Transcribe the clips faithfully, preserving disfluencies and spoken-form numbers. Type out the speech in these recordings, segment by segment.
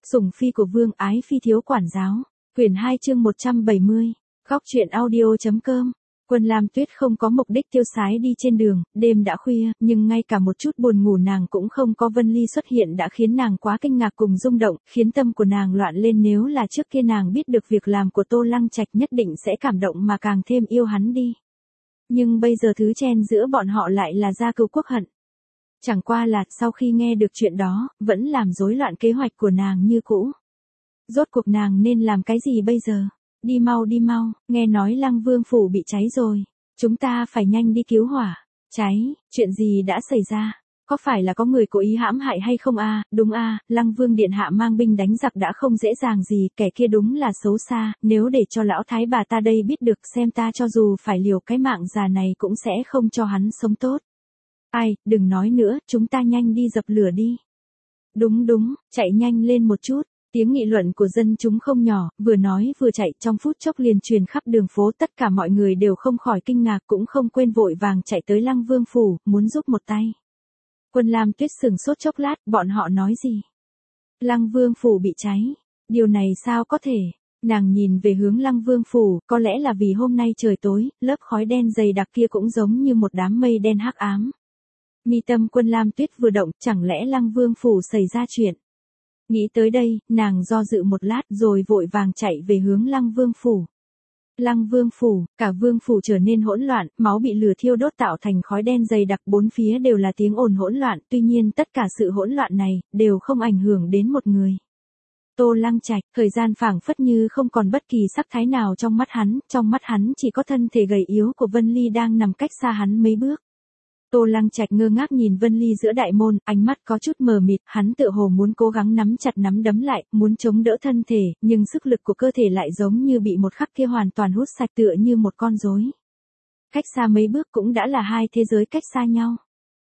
Sủng phi của vương ái phi thiếu quản giáo. Quyển hai chương một trăm bảy mươi. Góc truyện audio.com. Quân Lam Tuyết không có mục đích tiêu sái đi trên đường, đêm đã khuya, nhưng ngay cả một chút buồn ngủ nàng cũng không có. Vân Ly xuất hiện đã khiến nàng quá kinh ngạc cùng rung động, khiến tâm của nàng loạn lên. Nếu là trước kia nàng biết được việc làm của Tô Lăng Trạch nhất định sẽ cảm động mà càng thêm yêu hắn đi. Nhưng bây giờ thứ chen giữa bọn họ lại là gia cừu quốc hận. Chẳng qua là, sau khi nghe được chuyện đó, vẫn làm rối loạn kế hoạch của nàng như cũ. Rốt cuộc nàng nên làm cái gì bây giờ? Đi mau đi mau, nghe nói Lăng Vương phủ bị cháy rồi. Chúng ta phải nhanh đi cứu hỏa. Cháy, chuyện gì đã xảy ra? Có phải là có người cố ý hãm hại hay không a? À, đúng a, à, Lăng Vương điện hạ mang binh đánh giặc đã không dễ dàng gì, kẻ kia đúng là xấu xa, nếu để cho lão thái bà ta đây biết được xem ta cho dù phải liều cái mạng già này cũng sẽ không cho hắn sống tốt. Ai, đừng nói nữa, chúng ta nhanh đi dập lửa đi. Đúng đúng, chạy nhanh lên một chút. Tiếng nghị luận của dân chúng không nhỏ, vừa nói vừa chạy trong phút chốc liền truyền khắp đường phố. Tất cả mọi người đều không khỏi kinh ngạc cũng không quên vội vàng chạy tới Lăng Vương phủ, muốn giúp một tay. Quân Lam Tuyết sừng sốt chốc lát, bọn họ nói gì? Lăng Vương phủ bị cháy. Điều này sao có thể? Nàng nhìn về hướng Lăng Vương phủ, có lẽ là vì hôm nay trời tối, lớp khói đen dày đặc kia cũng giống như một đám mây đen hắc ám. Mi tâm Quân Lam Tuyết vừa động, chẳng lẽ Lăng Vương phủ xảy ra chuyện? Nghĩ tới đây, nàng do dự một lát rồi vội vàng chạy về hướng Lăng Vương phủ. Lăng Vương phủ, cả vương phủ trở nên hỗn loạn, máu bị lửa thiêu đốt tạo thành khói đen dày đặc, bốn phía đều là tiếng ồn hỗn loạn, tuy nhiên tất cả sự hỗn loạn này đều không ảnh hưởng đến một người. Tô Lăng Trạch, thời gian phảng phất như không còn bất kỳ sắc thái nào trong mắt hắn, trong mắt hắn chỉ có thân thể gầy yếu của Vân Ly đang nằm cách xa hắn mấy bước. Tô Lăng Trạch ngơ ngác nhìn Vân Ly giữa đại môn, ánh mắt có chút mờ mịt, hắn tựa hồ muốn cố gắng nắm chặt nắm đấm lại, muốn chống đỡ thân thể, nhưng sức lực của cơ thể lại giống như bị một khắc kia hoàn toàn hút sạch, tựa như một con rối. Cách xa mấy bước cũng đã là hai thế giới cách xa nhau.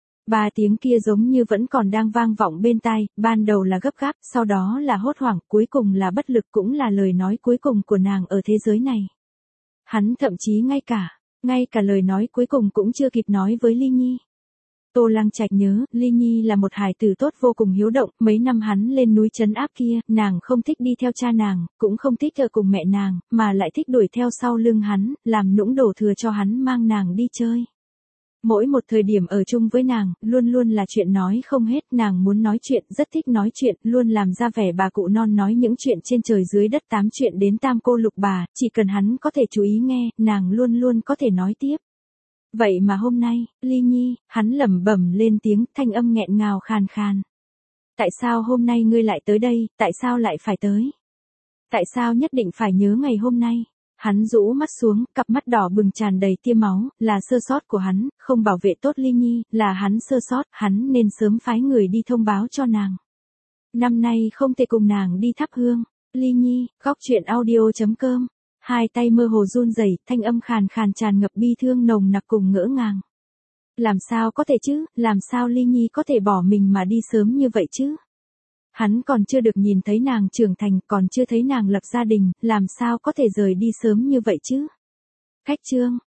Ba tiếng kia giống như vẫn còn đang vang vọng bên tai, ban đầu là gấp gáp, sau đó là hốt hoảng, cuối cùng là bất lực, cũng là lời nói cuối cùng của nàng ở thế giới này. Hắn thậm chí ngay cả Ngay cả lời nói cuối cùng cũng chưa kịp nói với Ly Nhi. Tô Lăng Trạch nhớ, Ly Nhi là một hài tử tốt vô cùng hiếu động, mấy năm hắn lên núi trấn áp kia, nàng không thích đi theo cha nàng, cũng không thích ở cùng mẹ nàng, mà lại thích đuổi theo sau lưng hắn, làm nũng đổ thừa cho hắn mang nàng đi chơi. Mỗi một thời điểm ở chung với nàng, luôn luôn là chuyện nói không hết, nàng muốn nói chuyện, rất thích nói chuyện, luôn làm ra vẻ bà cụ non nói những chuyện trên trời dưới đất, tám chuyện đến tam cô lục bà, chỉ cần hắn có thể chú ý nghe, nàng luôn luôn có thể nói tiếp. Vậy mà hôm nay, Ly Nhi, hắn lẩm bẩm lên tiếng, thanh âm nghẹn ngào khàn khàn. Tại sao hôm nay ngươi lại tới đây, tại sao lại phải tới? Tại sao nhất định phải nhớ ngày hôm nay? Hắn rũ mắt xuống, cặp mắt đỏ bừng tràn đầy tia máu, là sơ sót của hắn, không bảo vệ tốt Ly Nhi, là hắn sơ sót, hắn nên sớm phái người đi thông báo cho nàng. Năm nay không thể cùng nàng đi thắp hương. Ly Nhi, góc truyện audio.com. Hai tay mơ hồ run rẩy, thanh âm khàn khàn tràn ngập bi thương nồng nặc cùng ngỡ ngàng. Làm sao có thể chứ, làm sao Ly Nhi có thể bỏ mình mà đi sớm như vậy chứ? Hắn còn chưa được nhìn thấy nàng trưởng thành, còn chưa thấy nàng lập gia đình, làm sao có thể rời đi sớm như vậy chứ? Cách chương,